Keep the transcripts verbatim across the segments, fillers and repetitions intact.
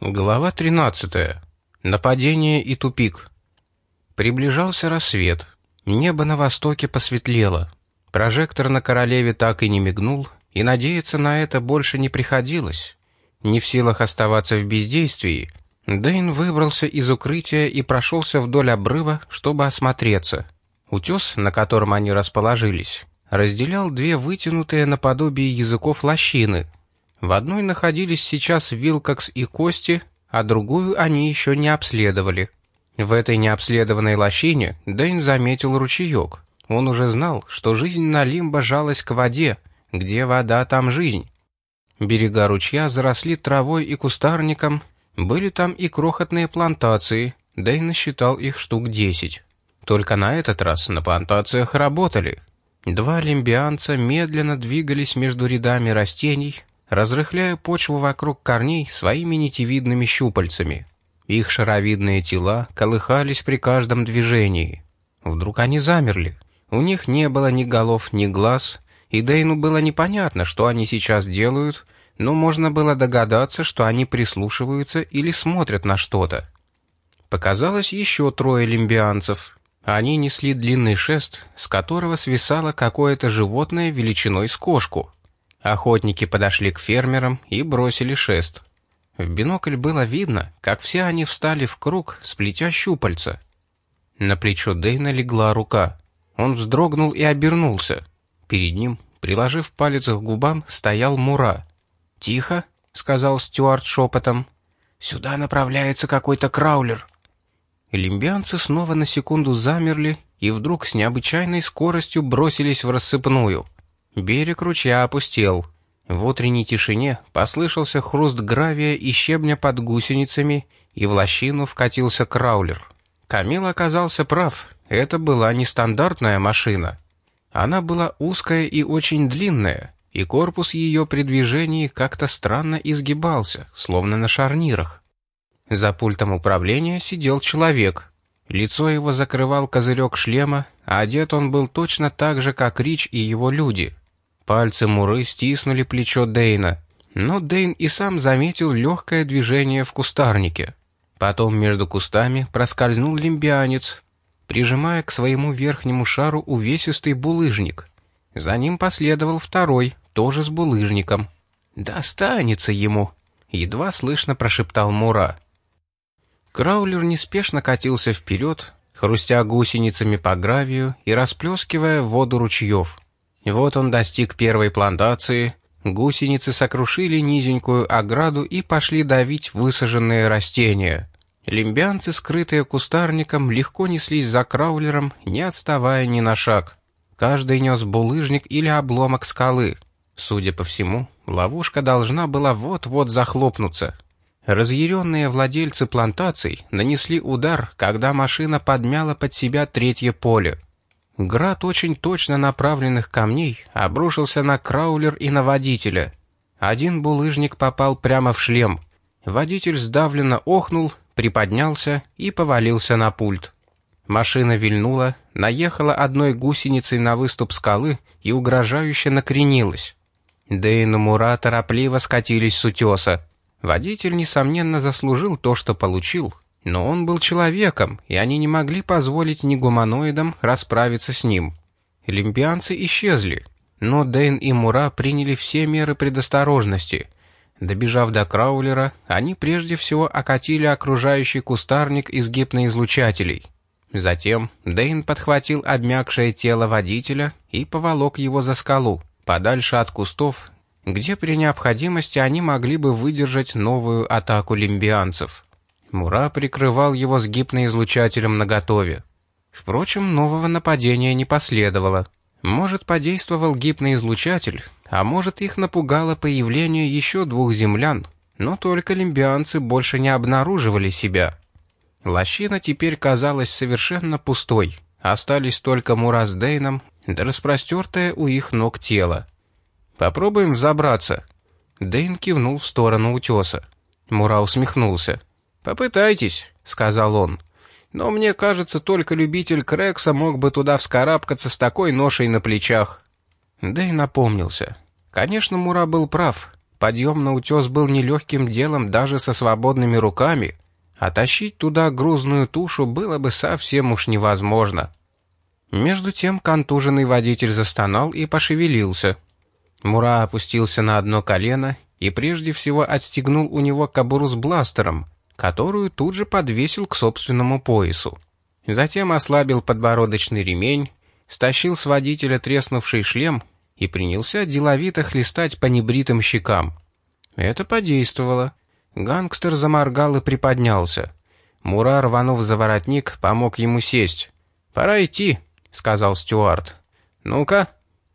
Глава тринадцатая. Нападение и тупик. Приближался рассвет. Небо на востоке посветлело. Прожектор на королеве так и не мигнул, и надеяться на это больше не приходилось. Не в силах оставаться в бездействии, Дэйн выбрался из укрытия и прошелся вдоль обрыва, чтобы осмотреться. Утес, на котором они расположились, разделял две вытянутые наподобие языков лощины. В одной находились сейчас Вилкокс и Кости, а другую они еще не обследовали. В этой необследованной лощине Дэйн заметил ручеек. Он уже знал, что жизнь на Лимбо жалась к воде, где вода, там жизнь. Берега ручья заросли травой и кустарником, были там и крохотные плантации, Дэйн насчитал их штук десять. Только на этот раз на плантациях работали. Два лимбианца медленно двигались между рядами растений, разрыхляя почву вокруг корней своими нитевидными щупальцами. Их шаровидные тела колыхались при каждом движении. Вдруг они замерли. У них не было ни голов, ни глаз, и Дэйну было непонятно, что они сейчас делают, но можно было догадаться, что они прислушиваются или смотрят на что-то. Показалось еще трое лимбианцев. Они несли длинный шест, с которого свисало какое-то животное величиной с кошку. Охотники подошли к фермерам и бросили шест. В бинокль было видно, как все они встали в круг, сплетя щупальца. На плечо Дэйна легла рука. Он вздрогнул и обернулся. Перед ним, приложив палец к губам, стоял Мура. «Тихо», — сказал Стюарт шепотом. «Сюда направляется какой-то краулер». Лимбианцы снова на секунду замерли и вдруг с необычайной скоростью бросились в рассыпную. Берег ручья опустел. В утренней тишине послышался хруст гравия и щебня под гусеницами, и в лощину вкатился краулер. Камил оказался прав, это была нестандартная машина. Она была узкая и очень длинная, и корпус ее при движении как-то странно изгибался, словно на шарнирах. За пультом управления сидел человек. Лицо его закрывал козырек шлема, а одет он был точно так же, как Рич и его люди. Пальцы Муры стиснули плечо Дэйна, но Дэйн и сам заметил легкое движение в кустарнике. Потом между кустами проскользнул лимбианец, прижимая к своему верхнему шару увесистый булыжник. За ним последовал второй, тоже с булыжником. «Достанется ему!» — едва слышно прошептал Мура. Краулер неспешно катился вперед, хрустя гусеницами по гравию и расплескивая воду ручьев. Вот он достиг первой плантации, гусеницы сокрушили низенькую ограду и пошли давить высаженные растения. Лимбианцы, скрытые кустарником, легко неслись за краулером, не отставая ни на шаг. Каждый нес булыжник или обломок скалы. Судя по всему, ловушка должна была вот-вот захлопнуться. Разъяренные владельцы плантаций нанесли удар, когда машина подмяла под себя третье поле. Град очень точно направленных камней обрушился на краулер и на водителя. Один булыжник попал прямо в шлем. Водитель сдавленно охнул, приподнялся и повалился на пульт. Машина вильнула, наехала одной гусеницей на выступ скалы и угрожающе накренилась. Дэйн и Мура торопливо скатились с утеса. Водитель, несомненно, заслужил то, что получил, но он был человеком, и они не могли позволить ни гуманоидам расправиться с ним. Лимбианцы исчезли, но Дэйн и Мура приняли все меры предосторожности. Добежав до краулера, они прежде всего окатили окружающий кустарник из гипноизлучателей. Затем Дэйн подхватил обмякшее тело водителя и поволок его за скалу, подальше от кустов, где при необходимости они могли бы выдержать новую атаку лимбианцев. Мура прикрывал его с гипноизлучателем наготове. Впрочем, нового нападения не последовало. Может, подействовал гипноизлучатель, а может, их напугало появление еще двух землян, но только лимбианцы больше не обнаруживали себя. Лощина теперь казалась совершенно пустой, остались только Мура с Дэйном, да распростертое у их ног тело. «Попробуем взобраться». Дэйн кивнул в сторону утеса. Мура усмехнулся. «Попытайтесь», — сказал он. «Но мне кажется, только любитель Крекса мог бы туда вскарабкаться с такой ношей на плечах». Дэйн напомнился. Конечно, Мура был прав. подъем на утес был нелегким делом даже со свободными руками, а тащить туда грузную тушу было бы совсем уж невозможно. Между тем контуженный водитель застонал и пошевелился. Мура опустился на одно колено и прежде всего отстегнул у него кобуру с бластером, которую тут же подвесил к собственному поясу. Затем ослабил подбородочный ремень, стащил с водителя треснувший шлем и принялся деловито хлестать по небритым щекам. Это подействовало. Гангстер заморгал и приподнялся. Мура, рванув за воротник, помог ему сесть. «Пора идти», — сказал Стюарт. «Ну-ка».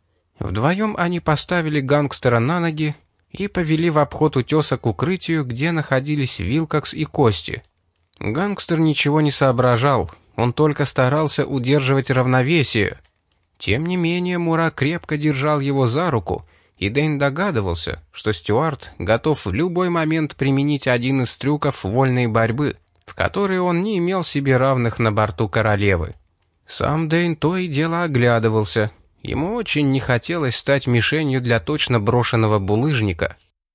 Вдвоем они поставили гангстера на ноги и повели в обход утеса к укрытию, где находились Вилкокс и Кости. Гангстер ничего не соображал, он только старался удерживать равновесие. Тем не менее Мура крепко держал его за руку, и Дэйн догадывался, что Стюарт готов в любой момент применить один из трюков вольной борьбы, в которой он не имел себе равных на борту королевы. Сам Дэйн то и дело оглядывался. Ему очень не хотелось стать мишенью для точно брошенного булыжника.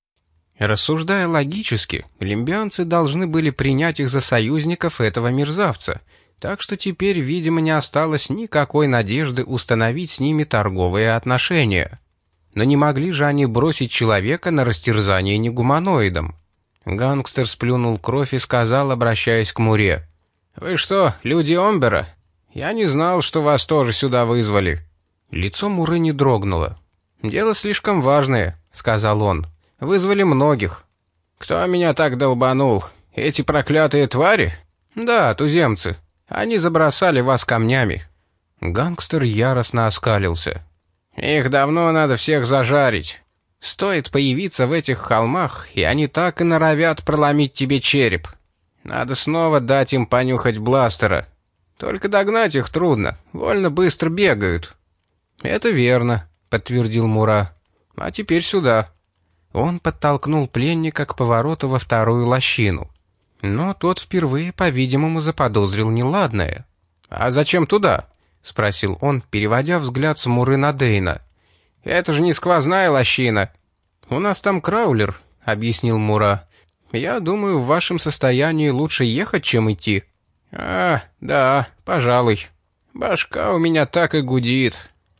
Рассуждая логически, лимбианцы должны были принять их за союзников этого мерзавца, так что теперь, видимо, не осталось никакой надежды установить с ними торговые отношения. Но не могли же они бросить человека на растерзание негуманоидам. Гангстер сплюнул кровь и сказал, обращаясь к Муре: «Вы что, люди Омбера? Я не знал, что вас тоже сюда вызвали». Лицо Муры не дрогнуло. «Дело слишком важное», — сказал он. «Вызвали многих». «Кто меня так долбанул? Эти проклятые твари?» «Да, туземцы. Они забросали вас камнями». Гангстер яростно оскалился. «Их давно надо всех зажарить. Стоит появиться в этих холмах, и они так и норовят проломить тебе череп. Надо снова дать им понюхать бластера. Только догнать их трудно, вольно быстро бегают». «Это верно», — подтвердил Мура. «А теперь сюда». Он подтолкнул пленника к повороту во вторую лощину. Но тот впервые, по-видимому, заподозрил неладное. «А зачем туда?» — спросил он, переводя взгляд с Муры на Дэйна. «Это же не сквозная лощина». «У нас там краулер», — объяснил Мура. «Я думаю, в вашем состоянии лучше ехать, чем идти». «А, да, пожалуй. Башка у меня так и гудит».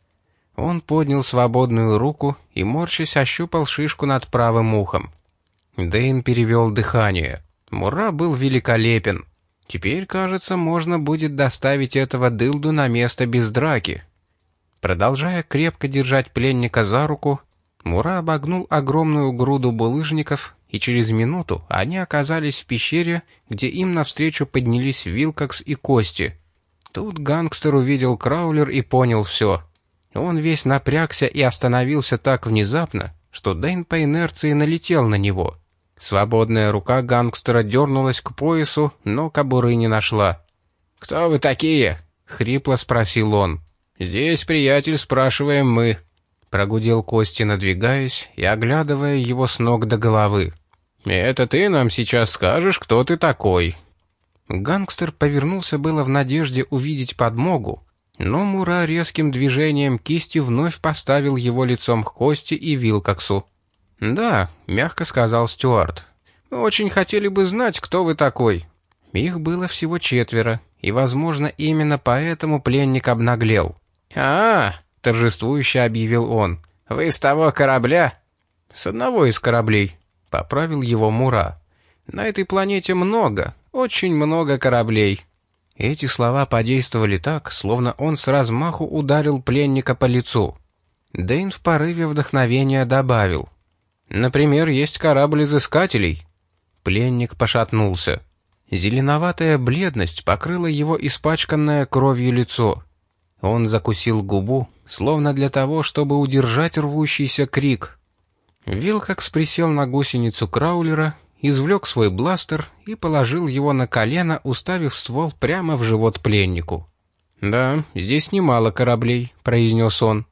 Он поднял свободную руку и, морщась, ощупал шишку над правым ухом. Дэйн перевел дыхание. Мура был великолепен. Теперь, кажется, можно будет доставить этого дылду на место без драки. Продолжая крепко держать пленника за руку, Мура обогнул огромную груду булыжников, и через минуту они оказались в пещере, где им навстречу поднялись Вилкокс и Кости. Тут гангстер увидел краулер и понял все. Он весь напрягся и остановился так внезапно, что Дэйн по инерции налетел на него. Свободная рука гангстера дернулась к поясу, но кобуры не нашла. «Кто вы такие?» — хрипло спросил он. «Здесь, приятель, спрашиваем мы», — прогудел Кости, надвигаясь и оглядывая его с ног до головы. «Это ты нам сейчас скажешь, кто ты такой?» Гангстер повернулся было в надежде увидеть подмогу, но Мура резким движением кисти вновь поставил его лицом к Кости и Вилкоксу. «Да», — мягко сказал Стюарт, — «мы очень хотели бы знать, кто вы такой». Их было всего четверо, и, возможно, именно поэтому пленник обнаглел. «А-а-а», — торжествующе объявил он, — «вы с того корабля?» «С одного из кораблей», — поправил его Мура. «На этой планете много, очень много кораблей». Эти слова подействовали так, словно он с размаху ударил пленника по лицу. Дэйн в порыве вдохновения добавил: «Например, есть корабль изыскателей». Пленник пошатнулся. Зеленоватая бледность покрыла его испачканное кровью лицо. Он закусил губу, словно для того, чтобы удержать рвущийся крик. Вилкокс присел на гусеницу краулера, извлек свой бластер и положил его на колено, уставив ствол прямо в живот пленнику. «Да, здесь немало кораблей», — произнес он.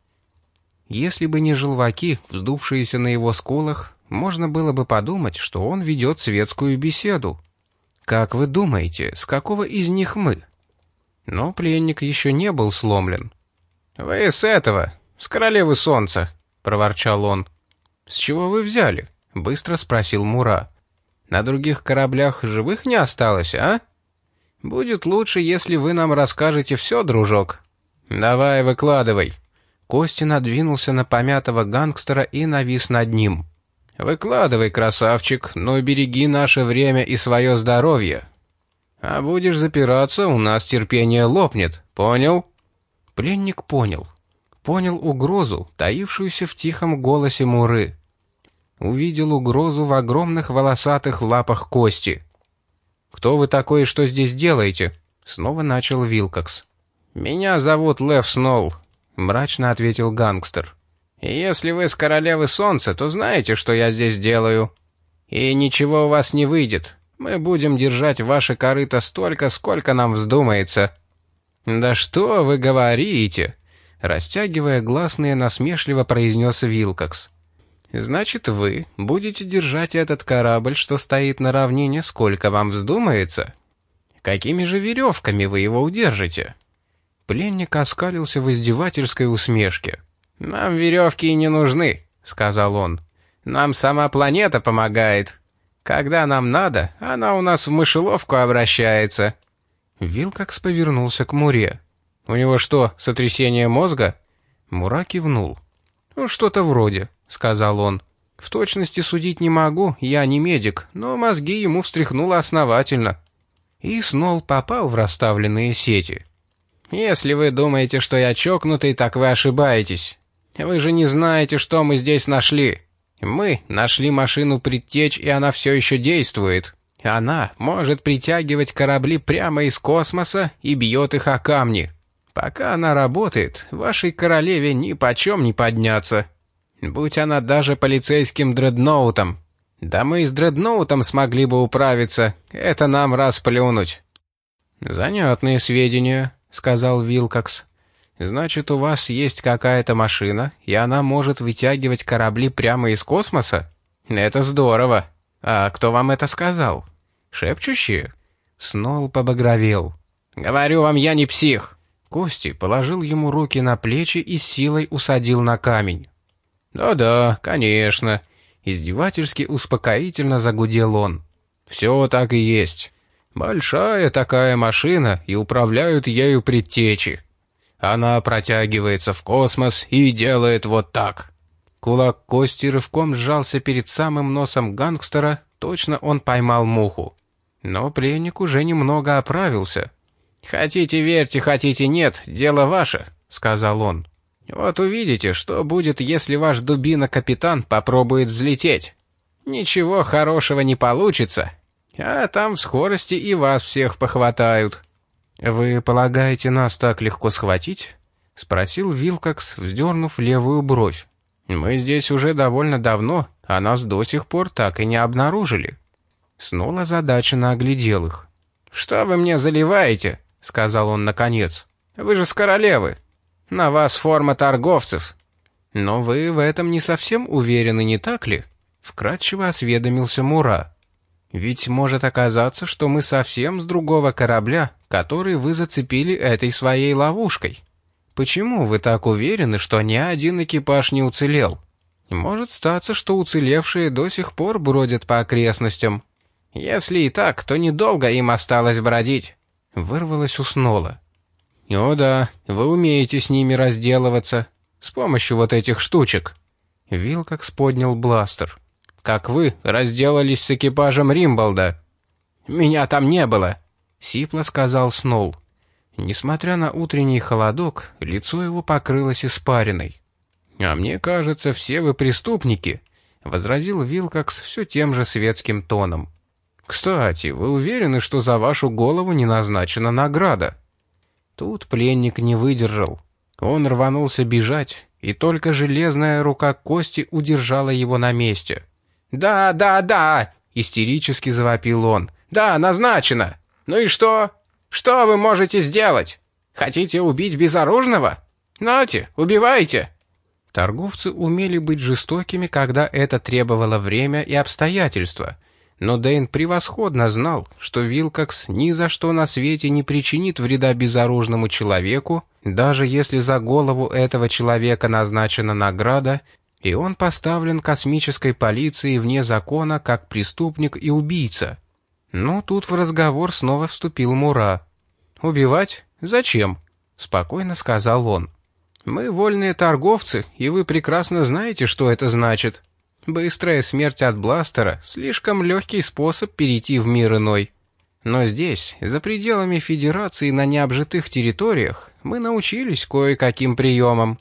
Если бы не желваки, вздувшиеся на его скулах, можно было бы подумать, что он ведет светскую беседу. «Как вы думаете, с какого из них мы?» Но пленник еще не был сломлен. «Вы с этого, с королевы солнца», — проворчал он. «С чего вы взяли?» — — быстро спросил Мура. «На других кораблях живых не осталось, а? Будет лучше, если вы нам расскажете все, дружок. Давай, выкладывай». Костя надвинулся на помятого гангстера и навис над ним. «Выкладывай, красавчик, но береги наше время и свое здоровье. А будешь запираться, у нас терпение лопнет, понял?» Пленник понял. Понял угрозу, таившуюся в тихом голосе Муры. Увидел угрозу в огромных волосатых лапах Кости. «Кто вы такой и что здесь делаете?» — снова начал Вилкокс. «Меня зовут Лев Сноул», — мрачно ответил гангстер. «И если вы с Королевы Солнца, то знаете, что я здесь делаю. И ничего у вас не выйдет. Мы будем держать ваше корыто столько, сколько нам вздумается». «Да что вы говорите?» — растягивая гласные, насмешливо произнес Вилкокс. «Значит, вы будете держать этот корабль, что стоит на равнине, сколько вам вздумается? Какими же веревками вы его удержите?» Пленник оскалился в издевательской усмешке. «Нам веревки и не нужны», — сказал он. «Нам сама планета помогает. Когда нам надо, она у нас в мышеловку обращается». Вилкокс повернулся к Муре. «У него что, сотрясение мозга?» Мура кивнул. «Ну, что-то вроде», — сказал он. «В точности судить не могу, я не медик, но мозги ему встряхнуло основательно». И Сноул попал в расставленные сети. «Если вы думаете, что я чокнутый, так вы ошибаетесь. Вы же не знаете, что мы здесь нашли. Мы нашли машину предтеч, и она все еще действует. Она может притягивать корабли прямо из космоса и бьет их о камни. Пока она работает, вашей королеве ни почем не подняться. Будь она даже полицейским дредноутом. Да мы и с дредноутом смогли бы управиться, это нам расплюнуть». «Занятные сведения», — сказал Вилкокс. «Значит, у вас есть какая-то машина, и она может вытягивать корабли прямо из космоса? Это здорово. А кто вам это сказал? Шепчущие?» Сноул побагровел. «Говорю вам, я не псих». Кости положил ему руки на плечи и силой усадил на камень. «Да-да, конечно», — издевательски успокоительно загудел он. «Все так и есть. Большая такая машина, и управляют ею предтечи. Она протягивается в космос и делает вот так». Кулак Кости рывком сжался перед самым носом гангстера, точно он поймал муху. Но пленник уже немного оправился. «Хотите верьте, хотите нет, дело ваше», — сказал он. «Вот увидите, что будет, если ваш дубина-капитан попробует взлететь. Ничего хорошего не получится, а там в скорости и вас всех похватают». «Вы полагаете, нас так легко схватить?» — спросил Вилкокс, вздернув левую бровь. «Мы здесь уже довольно давно, а нас до сих пор так и не обнаружили». Сноул озадаченно оглядел их. «Что вы мне заливаете?» — сказал он наконец. «Вы же с королевы. На вас форма торговцев». «Но вы в этом не совсем уверены, не так ли?» — вкратчиво осведомился Мура. «Ведь может оказаться, что мы совсем с другого корабля, который вы зацепили этой своей ловушкой. Почему вы так уверены, что ни один экипаж не уцелел? Может статься, что уцелевшие до сих пор бродят по окрестностям». «Если и так, то недолго им осталось бродить», — вырвалось у Сноула. «О да, вы умеете с ними разделываться, с помощью вот этих штучек». Вилкокс поднял бластер. «Как вы разделались с экипажем Римболда?» «Меня там не было», — сипло сказал Сноул. Несмотря на утренний холодок, лицо его покрылось испариной. «А мне кажется, все вы преступники», — возразил Вилкокс все тем же светским тоном. «Кстати, вы уверены, что за вашу голову не назначена награда?» Тут пленник не выдержал. Он рванулся бежать, и только железная рука Кости удержала его на месте. «Да, да, да!» — истерически завопил он. «Да, назначено! Ну и что? Что вы можете сделать? Хотите убить безоружного? Нате, убивайте!» Торговцы умели быть жестокими, когда это требовало время и обстоятельства. Но Дэйн превосходно знал, что Вилкокс ни за что на свете не причинит вреда безоружному человеку, даже если за голову этого человека назначена награда, и он поставлен космической полицией вне закона как преступник и убийца. Но тут в разговор снова вступил Мура. «Убивать? Зачем?» — спокойно сказал он. «Мы вольные торговцы, и вы прекрасно знаете, что это значит. Быстрая смерть от бластера — слишком легкий способ перейти в мир иной. Но здесь, за пределами Федерации на необжитых территориях, мы научились кое-каким приемам.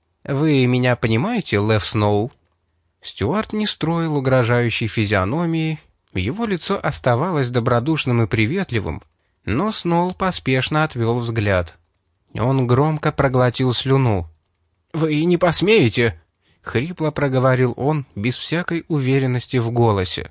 Вы меня понимаете, Лев Сноул?» Стюарт не строил угрожающей физиономии, его лицо оставалось добродушным и приветливым, но Сноул поспешно отвел взгляд. Он громко проглотил слюну. «Вы не посмеете!» — хрипло проговорил он, без всякой уверенности в голосе.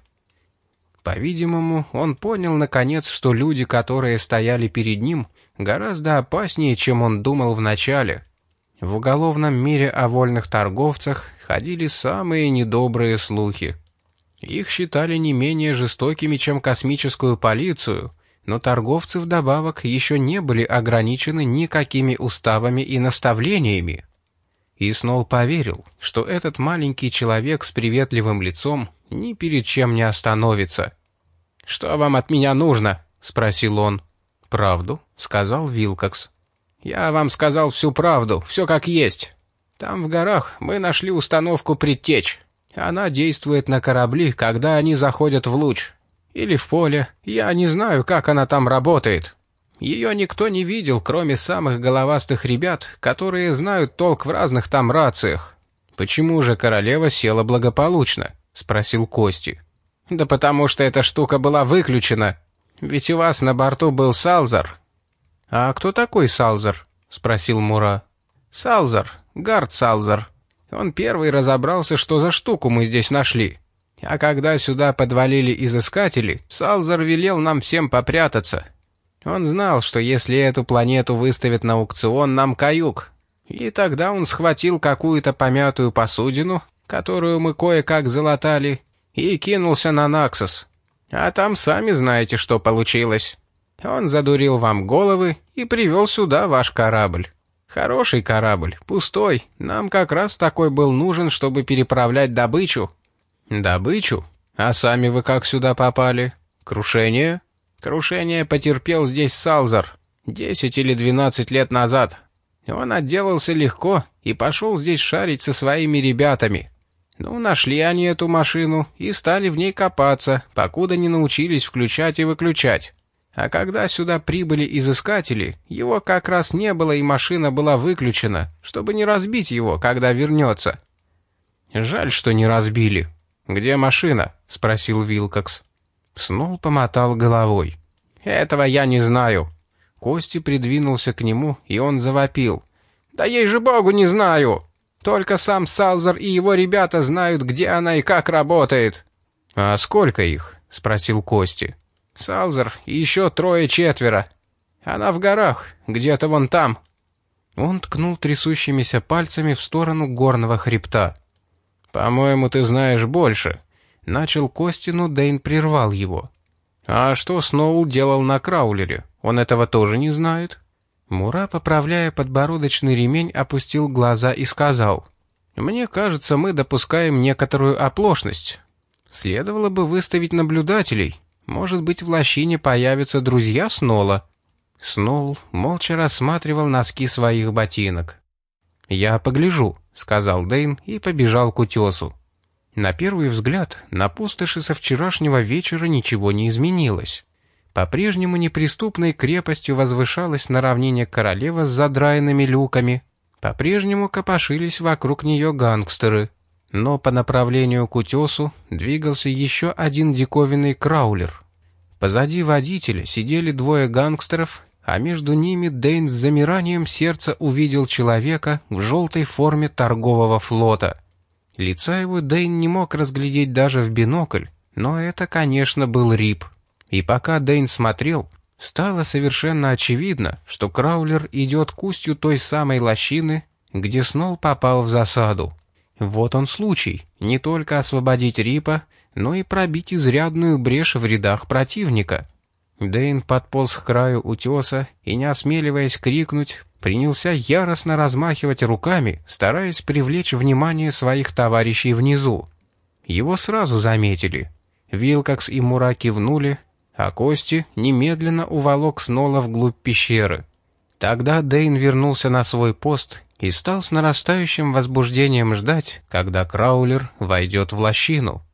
По-видимому, он понял наконец, что люди, которые стояли перед ним, гораздо опаснее, чем он думал вначале. В уголовном мире о вольных торговцах ходили самые недобрые слухи. Их считали не менее жестокими, чем космическую полицию, но торговцы вдобавок еще не были ограничены никакими уставами и наставлениями. И Сноул поверил, что этот маленький человек с приветливым лицом ни перед чем не остановится. «Что вам от меня нужно?» — спросил он. «Правду», — сказал Вилкокс. «Я вам сказал всю правду, все как есть. Там в горах мы нашли установку предтеч. Она действует на корабли, когда они заходят в луч. Или в поле, я не знаю, как она там работает. Ее никто не видел, кроме самых головастых ребят, которые знают толк в разных там рациях. Почему же королева села благополучно?» — спросил Кости. «Да потому что эта штука была выключена. Ведь у вас на борту был Салзар». «А кто такой Салзар?» — спросил Мура. «Салзар, Гард Салзар. Он первый разобрался, что за штуку мы здесь нашли. А когда сюда подвалили изыскатели, Салзар велел нам всем попрятаться. Он знал, что если эту планету выставят на аукцион, нам каюк. И тогда он схватил какую-то помятую посудину, которую мы кое-как залатали, и кинулся на Наксос. А там сами знаете, что получилось. Он задурил вам головы и привел сюда ваш корабль. Хороший корабль, пустой. Нам как раз такой был нужен, чтобы переправлять добычу». «Добычу? А сами вы как сюда попали? Крушение?» «Крушение потерпел здесь Салзар десять или двенадцать лет назад. Он отделался легко и пошел здесь шарить со своими ребятами. Ну, нашли они эту машину и стали в ней копаться, покуда не научились включать и выключать. А когда сюда прибыли изыскатели, его как раз не было и машина была выключена, чтобы не разбить его, когда вернется». «Жаль, что не разбили. Где машина?» — спросил Вилкокс. Сноул помотал головой. «Этого я не знаю». Кости придвинулся к нему, и он завопил. «Да ей-же-богу, не знаю! Только сам Салзар и его ребята знают, где она и как работает». «А сколько их?» — спросил Кости. «Салзар и еще трое-четверо. Она в горах, где-то вон там». Он ткнул трясущимися пальцами в сторону горного хребта. «По-моему, ты знаешь больше», — начал Кости, но Дэйн прервал его. «А что Сноул делал на краулере? Он этого тоже не знает?» Мура, поправляя подбородочный ремень, опустил глаза и сказал: «Мне кажется, мы допускаем некоторую оплошность. Следовало бы выставить наблюдателей. Может быть, в лощине появятся друзья Сноула». Сноул молча рассматривал носки своих ботинок. «Я погляжу», — сказал Дэйн и побежал к утесу. На первый взгляд, на пустоши со вчерашнего вечера ничего не изменилось. По-прежнему неприступной крепостью возвышалась на равнине королева с задраенными люками. По-прежнему копошились вокруг нее гангстеры. Но по направлению к утесу двигался еще один диковинный краулер. Позади водителя сидели двое гангстеров, а между ними Дэйн с замиранием сердца увидел человека в желтой форме торгового флота. Лица его Дэйн не мог разглядеть даже в бинокль, но это, конечно, был Рип. И пока Дэйн смотрел, стало совершенно очевидно, что краулер идет к устью той самой лощины, где Сноул попал в засаду. Вот он случай, не только освободить Рипа, но и пробить изрядную брешь в рядах противника. Дэйн подполз к краю утеса и, не осмеливаясь крикнуть, принялся яростно размахивать руками, стараясь привлечь внимание своих товарищей внизу. Его сразу заметили. Вилкокс и Мура кивнули, а Кости немедленно уволок Снола вглубь пещеры. Тогда Дэйн вернулся на свой пост и стал с нарастающим возбуждением ждать, когда Краулер войдет в лощину.